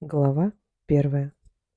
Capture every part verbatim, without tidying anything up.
Глава первая.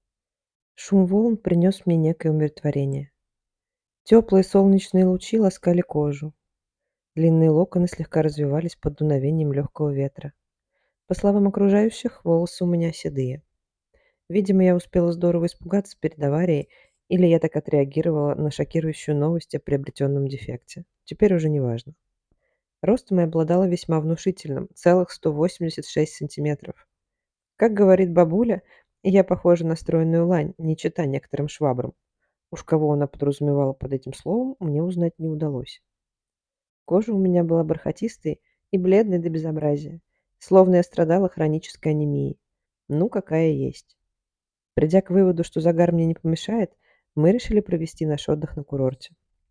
Шум волн принес мне некое умиротворение. Теплые солнечные лучи ласкали кожу. Длинные локоны слегка развивались под дуновением легкого ветра. По словам окружающих, волосы у меня седые. Видимо, я успела здорово испугаться перед аварией, или я так отреагировала на шокирующую новость о приобретенном дефекте. Теперь уже не важно. Ростом я обладала весьма внушительным, целых сто восемьдесят шесть сантиметров. Как говорит бабуля, я похожа на стройную лань, не чета некоторым швабрам. Уж кого она подразумевала под этим словом, мне узнать не удалось. Кожа у меня была бархатистой и бледной до безобразия, словно я страдала хронической анемией. Ну, какая есть. Придя к выводу, что загар мне не помешает, мы решили провести наш отдых на курорте.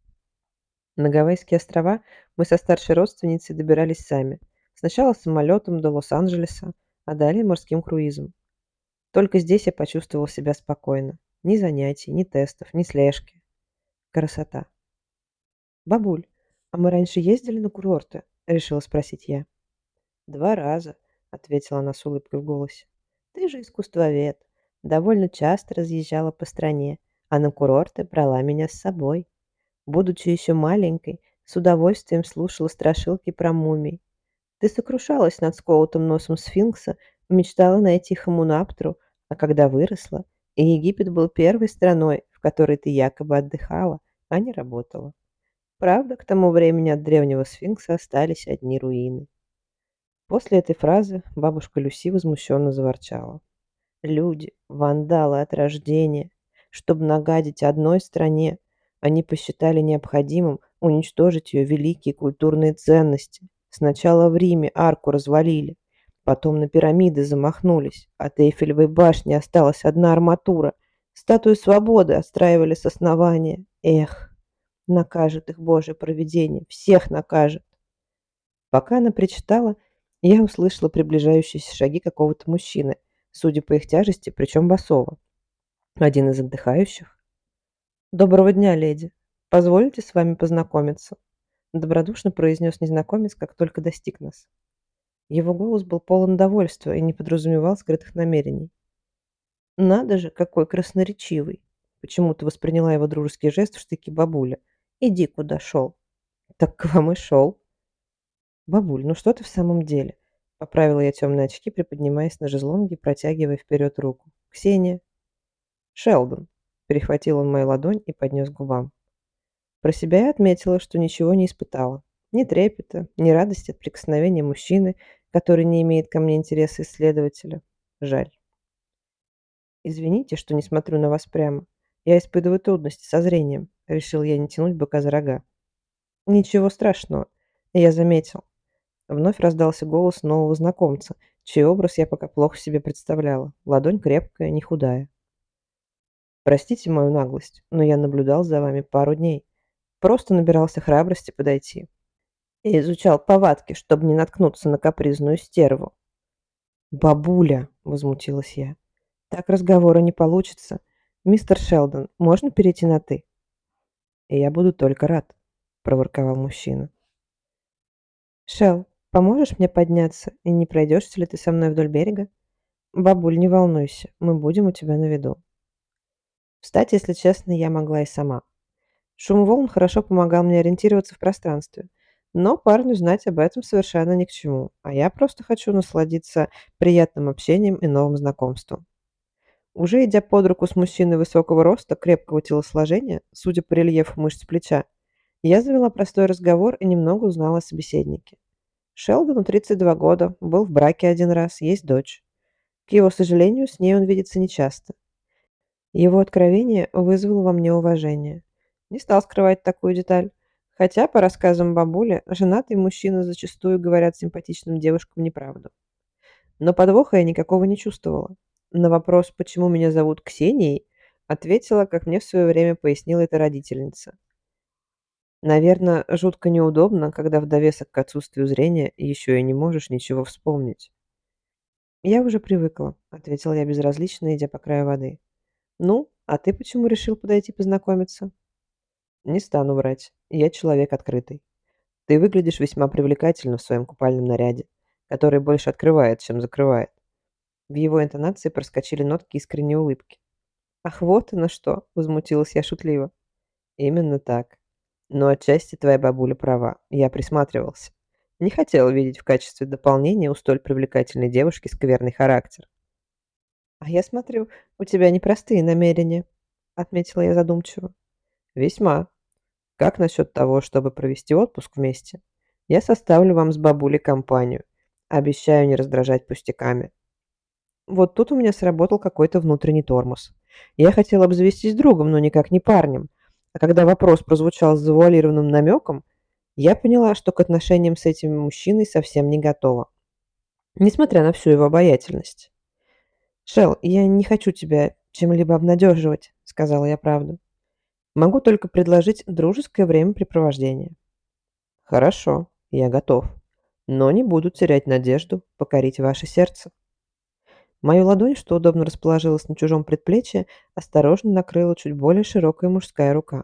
На Гавайские острова мы со старшей родственницей добирались сами. Сначала самолетом до Лос-Анджелеса, а далее морским круизом. Только здесь я почувствовал себя спокойно. Ни занятий, ни тестов, ни слежки. Красота. «Бабуль, а мы раньше ездили на курорты?» – решила спросить я. «Два раза», – ответила она с улыбкой в голосе. «Ты же искусствовед. Довольно часто разъезжала по стране, а на курорты брала меня с собой. Будучи еще маленькой, с удовольствием слушала страшилки про мумий. Ты сокрушалась над сколотым носом сфинкса, мечтала найти Хамунаптру, а когда выросла, и Египет был первой страной, в которой ты якобы отдыхала, а не работала. Правда, к тому времени от древнего сфинкса остались одни руины». После этой фразы бабушка Люси возмущенно заворчала. Люди, вандалы от рождения, чтобы нагадить одной стране, они посчитали необходимым уничтожить ее великие культурные ценности. Сначала в Риме арку развалили, потом на пирамиды замахнулись, от Эйфелевой башни осталась одна арматура, статую свободы отстраивали с основания. Эх, накажет их Божье провидение, всех накажет. Пока она причитала, я услышала приближающиеся шаги какого-то мужчины, судя по их тяжести, причем босого. Один из отдыхающих. «Доброго дня, леди. Позволите с вами познакомиться?» Добродушно произнес незнакомец, как только достиг нас. Его голос был полон довольства и не подразумевал скрытых намерений. «Надо же, какой красноречивый!» Почему-то восприняла его дружеский жест в штыки бабуля. «Иди, куда шел». «Так к вам и шел». «Бабуль, ну что ты в самом деле?» Поправила я темные очки, приподнимаясь на шезлонге и протягивая вперед руку. «Ксения». «Шелдон», – перехватил он мою ладонь и поднес к губам. Про себя я отметила, что ничего не испытала. Ни трепета, ни радости от прикосновения мужчины, который не имеет ко мне интереса исследователя. Жаль. «Извините, что не смотрю на вас прямо. Я испытываю трудности со зрением», – решил я не тянуть быка за рога. «Ничего страшного. Я заметил». Вновь раздался голос нового знакомца, чей образ я пока плохо себе представляла. Ладонь крепкая, не худая. «Простите мою наглость, но я наблюдал за вами пару дней. Просто набирался храбрости подойти. И изучал повадки, чтобы не наткнуться на капризную стерву». «Бабуля!» – возмутилась я. «Так разговора не получится. Мистер Шелдон, можно перейти на «ты»?» «И я буду только рад», – проворковал мужчина. «Шел, поможешь мне подняться, и не пройдешься ли ты со мной вдоль берега? Бабуль, не волнуйся, мы будем у тебя на виду». Встать, если честно, я могла и сама. Шум волн хорошо помогал мне ориентироваться в пространстве, но парню знать об этом совершенно ни к чему, а я просто хочу насладиться приятным общением и новым знакомством. Уже идя под руку с мужчиной высокого роста, крепкого телосложения, судя по рельефу мышц плеча, я завела простой разговор и немного узнала о собеседнике. Шелдону тридцать два года, был в браке один раз, есть дочь. К его сожалению, с ней он видится нечасто. Его откровение вызвало во мне уважение. Не стал скрывать такую деталь. Хотя, по рассказам бабули, женатые мужчины зачастую говорят симпатичным девушкам неправду. Но подвоха я никакого не чувствовала. На вопрос, почему меня зовут Ксенией, ответила, как мне в свое время пояснила эта родительница. Наверное, жутко неудобно, когда в довесок к отсутствию зрения еще и не можешь ничего вспомнить. «Я уже привыкла», — ответила я безразлично, идя по краю воды. «Ну, а ты почему решил подойти познакомиться?» «Не стану врать. Я человек открытый. Ты выглядишь весьма привлекательно в своем купальном наряде, который больше открывает, чем закрывает. В его интонации проскочили нотки искренней улыбки. «Ах, вот оно что!» – возмутилась я шутливо. «Именно так. Но отчасти твоя бабуля права. Я присматривался. Не хотел видеть в качестве дополнения у столь привлекательной девушки скверный характер». «А я смотрю, у тебя непростые намерения», – отметила я задумчиво. «Весьма. Как насчет того, чтобы провести отпуск вместе? Я составлю вам с бабулей компанию. Обещаю не раздражать пустяками». Вот тут у меня сработал какой-то внутренний тормоз. Я хотела обзавестись другом, но никак не парнем. А когда вопрос прозвучал с завуалированным намеком, я поняла, что к отношениям с этим мужчиной совсем не готова. Несмотря на всю его обаятельность. «Шелл, я не хочу тебя чем-либо обнадеживать», — сказала я правду. «Могу только предложить дружеское времяпрепровождение». «Хорошо, я готов. Но не буду терять надежду покорить ваше сердце». Мою ладонь, что удобно расположилась на чужом предплечье, осторожно накрыла чуть более широкая мужская рука.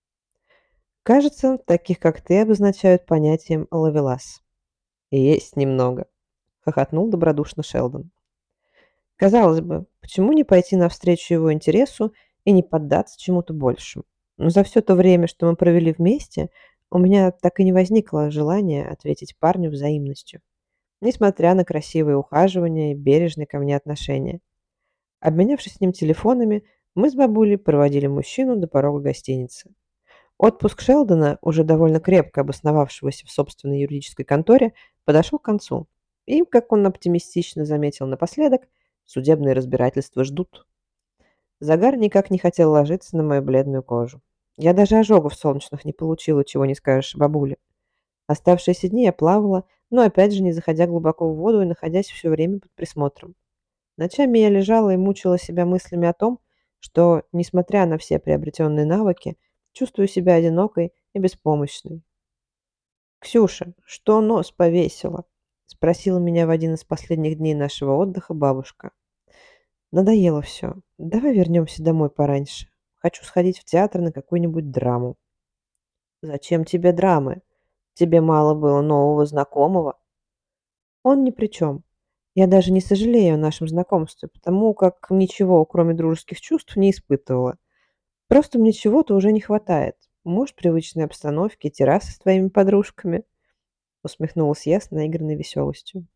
Кажется, таких как ты обозначают понятием «ловелас». «Есть немного», — хохотнул добродушно Шелдон. Казалось бы, почему не пойти навстречу его интересу и не поддаться чему-то большему? Но за все то время, что мы провели вместе, у меня так и не возникло желания ответить парню взаимностью, несмотря на красивые ухаживания и бережные ко мне отношения. Обменявшись с ним телефонами, мы с бабулей проводили мужчину до порога гостиницы. Отпуск Шелдона, уже довольно крепко обосновавшегося в собственной юридической конторе, подошел к концу. И, как он оптимистично заметил напоследок, судебные разбирательства ждут. Загар никак не хотел ложиться на мою бледную кожу. Я даже ожогов солнечных не получила, чего не скажешь бабуле. Оставшиеся дни я плавала, но опять же не заходя глубоко в воду и находясь все время под присмотром. Ночами я лежала и мучила себя мыслями о том, что, несмотря на все приобретенные навыки, чувствую себя одинокой и беспомощной. «Ксюша, что нос повесила?» – спросила меня в один из последних дней нашего отдыха бабушка. «Надоело все. Давай вернемся домой пораньше. Хочу сходить в театр на какую-нибудь драму». «Зачем тебе драмы? Тебе мало было нового знакомого?» «Он ни при чем. Я даже не сожалею о нашем знакомстве, потому как ничего, кроме дружеских чувств, не испытывала. Просто мне чего-то уже не хватает. Может, привычной обстановки, террасы с твоими подружками?» Усмехнулась я с наигранной веселостью.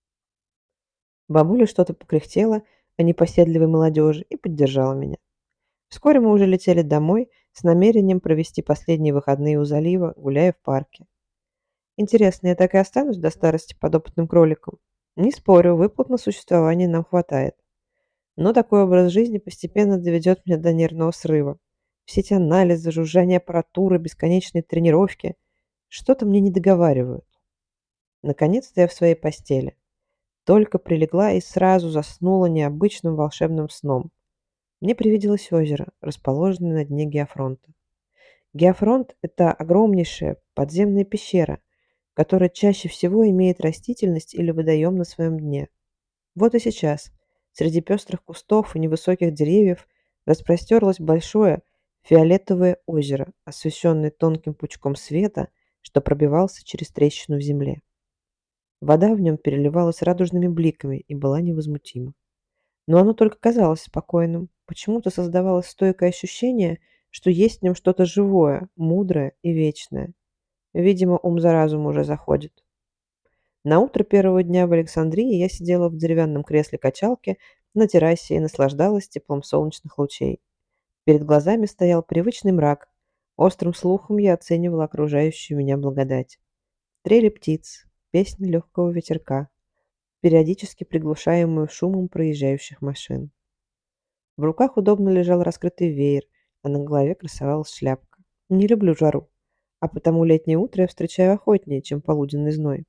Бабуля что-то покряхтела о непоседливой молодежи и поддержала меня. Вскоре мы уже летели домой с намерением провести последние выходные у залива, гуляя в парке. Интересно, я так и останусь до старости подопытным кроликом? Не спорю, выплат на существование нам хватает. Но такой образ жизни постепенно доведет меня до нервного срыва. Все эти анализы, жужжание аппаратуры, бесконечные тренировки что-то мне не договаривают. Наконец-то я в своей постели. Только прилегла и сразу заснула необычным волшебным сном. Мне привиделось озеро, расположенное на дне геофронта. Геофронт – это огромнейшая подземная пещера, которая чаще всего имеет растительность или водоем на своем дне. Вот и сейчас, среди пестрых кустов и невысоких деревьев, распростерлось большое фиолетовое озеро, освещенное тонким пучком света, что пробивался через трещину в земле. Вода в нем переливалась радужными бликами и была невозмутима. Но оно только казалось спокойным. Почему-то создавалось стойкое ощущение, что есть в нем что-то живое, мудрое и вечное. Видимо, ум за разум уже заходит. На утро первого дня в Александрии я сидела в деревянном кресле-качалке на террасе и наслаждалась теплом солнечных лучей. Перед глазами стоял привычный мрак. Острым слухом я оценивала окружающую меня благодать. Трели птиц, песни легкого ветерка, периодически приглушаемую шумом проезжающих машин. В руках удобно лежал раскрытый веер, а на голове красовалась шляпка. Не люблю жару, а потому летнее утро я встречаю охотнее, чем полуденный зной.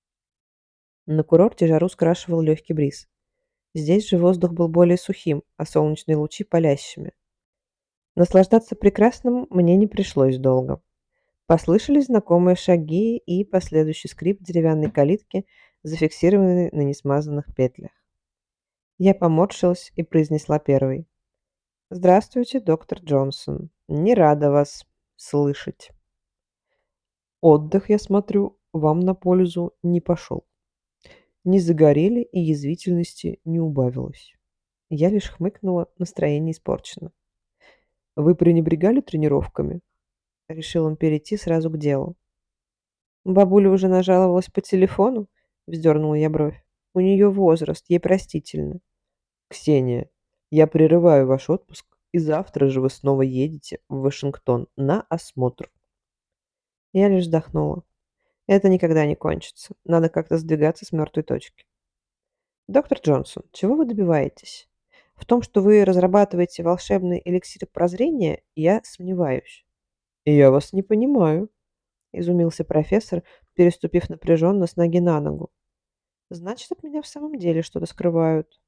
На курорте жару скрашивал легкий бриз. Здесь же воздух был более сухим, а солнечные лучи палящими. Наслаждаться прекрасным мне не пришлось долго. Послышались знакомые шаги и последующий скрип деревянной калитки, зафиксированной на несмазанных петлях. Я поморщилась и произнесла первой. «Здравствуйте, доктор Джонсон. Не рада вас слышать». «Отдых, я смотрю, вам на пользу не пошел». не загорели и язвительности не убавилось. Я лишь хмыкнула, настроение испорчено. «Вы пренебрегали тренировками?» Решил он перейти сразу к делу. «Бабуля уже нажаловалась по телефону?» – вздернула я бровь. «У нее возраст, ей простительно». «Ксения, я прерываю ваш отпуск, и завтра же вы снова едете в Вашингтон на осмотр». Я лишь вздохнула. Это никогда не кончится. Надо как-то сдвигаться с мертвой точки. «Доктор Джонсон, чего вы добиваетесь? В том, что вы разрабатываете волшебный эликсир прозрения, я сомневаюсь». «Я вас не понимаю», – изумился профессор, переступив напряженно с ноги на ногу. «Значит, от меня в самом деле что-то скрывают.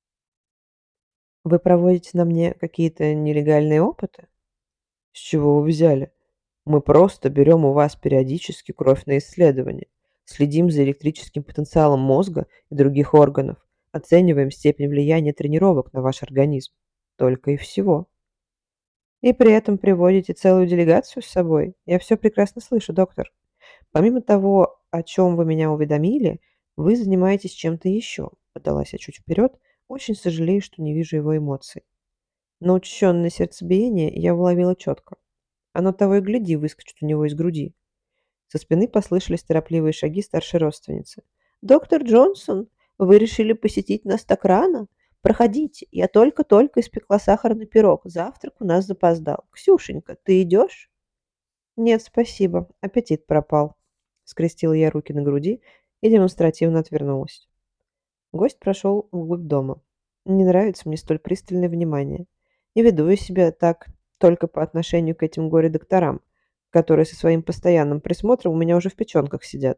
Вы проводите на мне какие-то нелегальные опыты?» «С чего вы взяли? Мы просто берем у вас периодически кровь на исследование, следим за электрическим потенциалом мозга и других органов, оцениваем степень влияния тренировок на ваш организм. Только и всего». «И при этом приводите целую делегацию с собой? Я все прекрасно слышу, доктор. Помимо того, о чем вы меня уведомили, вы занимаетесь чем-то еще», – подалась я чуть вперед, очень сожалею, что не вижу его эмоций. Но учащенное сердцебиение я уловила четко. Оно того и гляди выскочит у него из груди. Со спины послышались торопливые шаги старшей родственницы. «Доктор Джонсон, вы решили посетить нас так рано? Проходите, я только-только испекла сахарный пирог. Завтрак у нас запоздал. Ксюшенька, ты идешь?» «Нет, спасибо. Аппетит пропал». Скрестила я руки на груди и демонстративно отвернулась. Гость прошел вглубь дома. Не нравится мне столь пристальное внимание. И веду я себя так только по отношению к этим горе-докторам, которые со своим постоянным присмотром у меня уже в печенках сидят.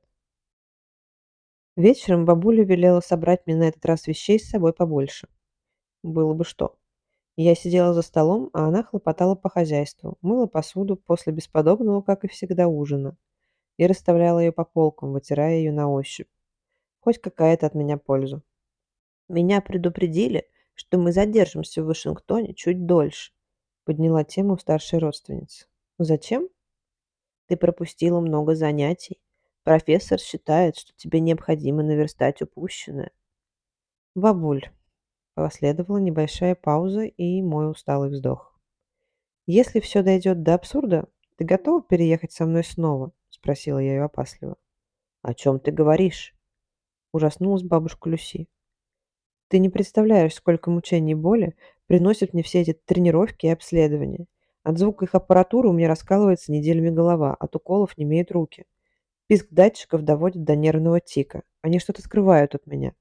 Вечером бабуля велела собрать мне на этот раз вещей с собой побольше. Было бы что. Я сидела за столом, а она хлопотала по хозяйству, мыла посуду после бесподобного, как и всегда, ужина и расставляла ее по полкам, вытирая ее на ощупь. Хоть какая-то от меня польза. «Меня предупредили, что мы задержимся в Вашингтоне чуть дольше», — подняла тему старшей родственницы. «Зачем? Ты пропустила много занятий. Профессор считает, что тебе необходимо наверстать упущенное». «Бабуль», — последовала небольшая пауза и мой усталый вздох. «Если все дойдет до абсурда, ты готова переехать со мной снова?» — спросила я ее опасливо. «О чем ты говоришь?» — ужаснулась бабушка Люси. «Ты не представляешь, сколько мучений и боли приносят мне все эти тренировки и обследования. От звука их аппаратуры у меня раскалывается неделями голова, от уколов немеют руки. Писк датчиков доводит до нервного тика. Они что-то скрывают от меня».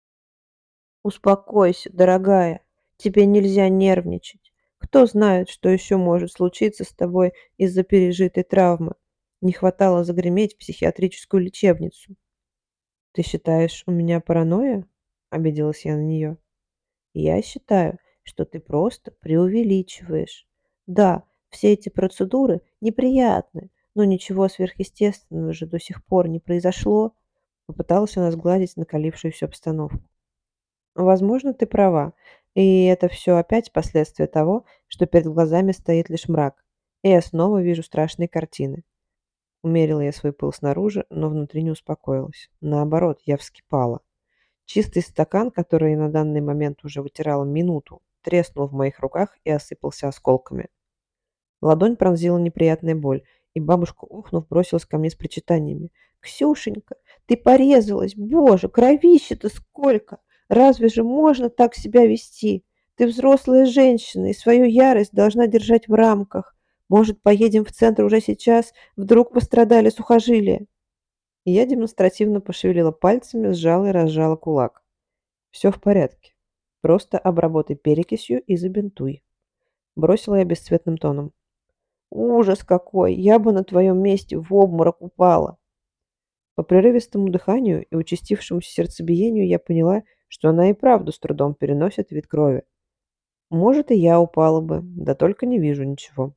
«Успокойся, дорогая. Тебе нельзя нервничать. Кто знает, что еще может случиться с тобой из-за пережитой травмы. Не хватало загреметь в психиатрическую лечебницу». «Ты считаешь, у меня паранойя?» – обиделась я на нее. «Я считаю, что ты просто преувеличиваешь. Да, все эти процедуры неприятны, но ничего сверхъестественного же до сих пор не произошло». Попыталась она сгладить накалившуюся обстановку. «Возможно, ты права, и это все опять последствия того, что перед глазами стоит лишь мрак, и я снова вижу страшные картины». Умерила я свой пыл снаружи, но внутри не успокоилась. Наоборот, я вскипала. Чистый стакан, который я на данный момент уже вытирала минуту, треснул в моих руках и осыпался осколками. Ладонь пронзила неприятная боль, и бабушка, ухнув, бросилась ко мне с причитаниями. «Ксюшенька, ты порезалась! Боже, кровища-то сколько! Разве же можно так себя вести? Ты взрослая женщина и свою ярость должна держать в рамках. Может, поедем в центр уже сейчас? Вдруг пострадали сухожилия?» И я демонстративно пошевелила пальцами, сжала и разжала кулак. «Все в порядке. Просто обработай перекисью и забинтуй», – бросила я бесцветным тоном. «Ужас какой! Я бы на твоем месте в обморок упала!» По прерывистому дыханию и участившемуся сердцебиению я поняла, что она и правду с трудом переносит вид крови. Может, и я упала бы, да только не вижу ничего.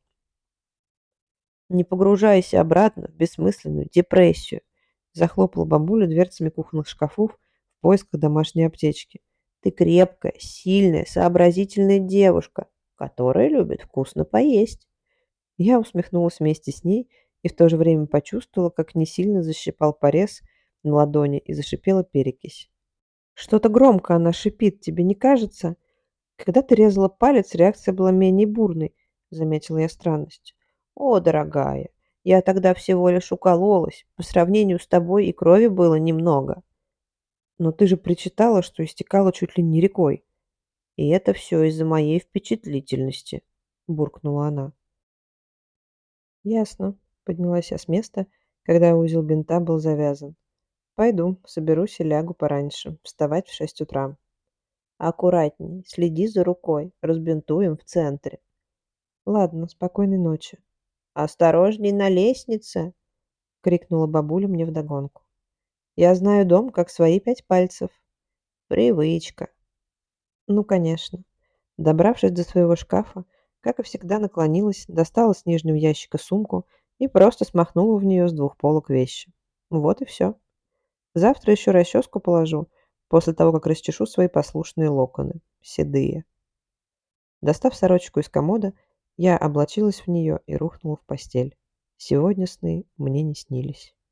«Не погружайся обратно в бессмысленную депрессию», – захлопала бабуля дверцами кухонных шкафов в поисках домашней аптечки. «Ты крепкая, сильная, сообразительная девушка, которая любит вкусно поесть». Я усмехнулась вместе с ней и в то же время почувствовала, как не сильно защипал порез на ладони и зашипела перекись. Что-то громко она шипит, тебе не кажется? Когда ты резала палец, реакция была менее бурной, заметила я странность. О, дорогая, я тогда всего лишь укололась. По сравнению с тобой и крови было немного. Но ты же причитала, что истекала чуть ли не рекой. И это все из-за моей впечатлительности, буркнула она. Ясно, поднялась я с места, когда узел бинта был завязан. Пойду, соберусь и лягу пораньше, вставать в шесть утра. Аккуратней, следи за рукой, разбинтуем в центре. Ладно, спокойной ночи. Осторожней на лестнице, крикнула бабуля мне вдогонку. Я знаю дом как свои пять пальцев. Привычка. Ну, конечно. Добравшись до своего шкафа, как и всегда наклонилась, достала с нижнего ящика сумку и просто смахнула в нее с двух полок вещи. Вот и все. Завтра еще расческу положу, после того, как расчешу свои послушные локоны, седые. Достав сорочку из комода, я облачилась в нее и рухнула в постель. Сегодня сны мне не снились.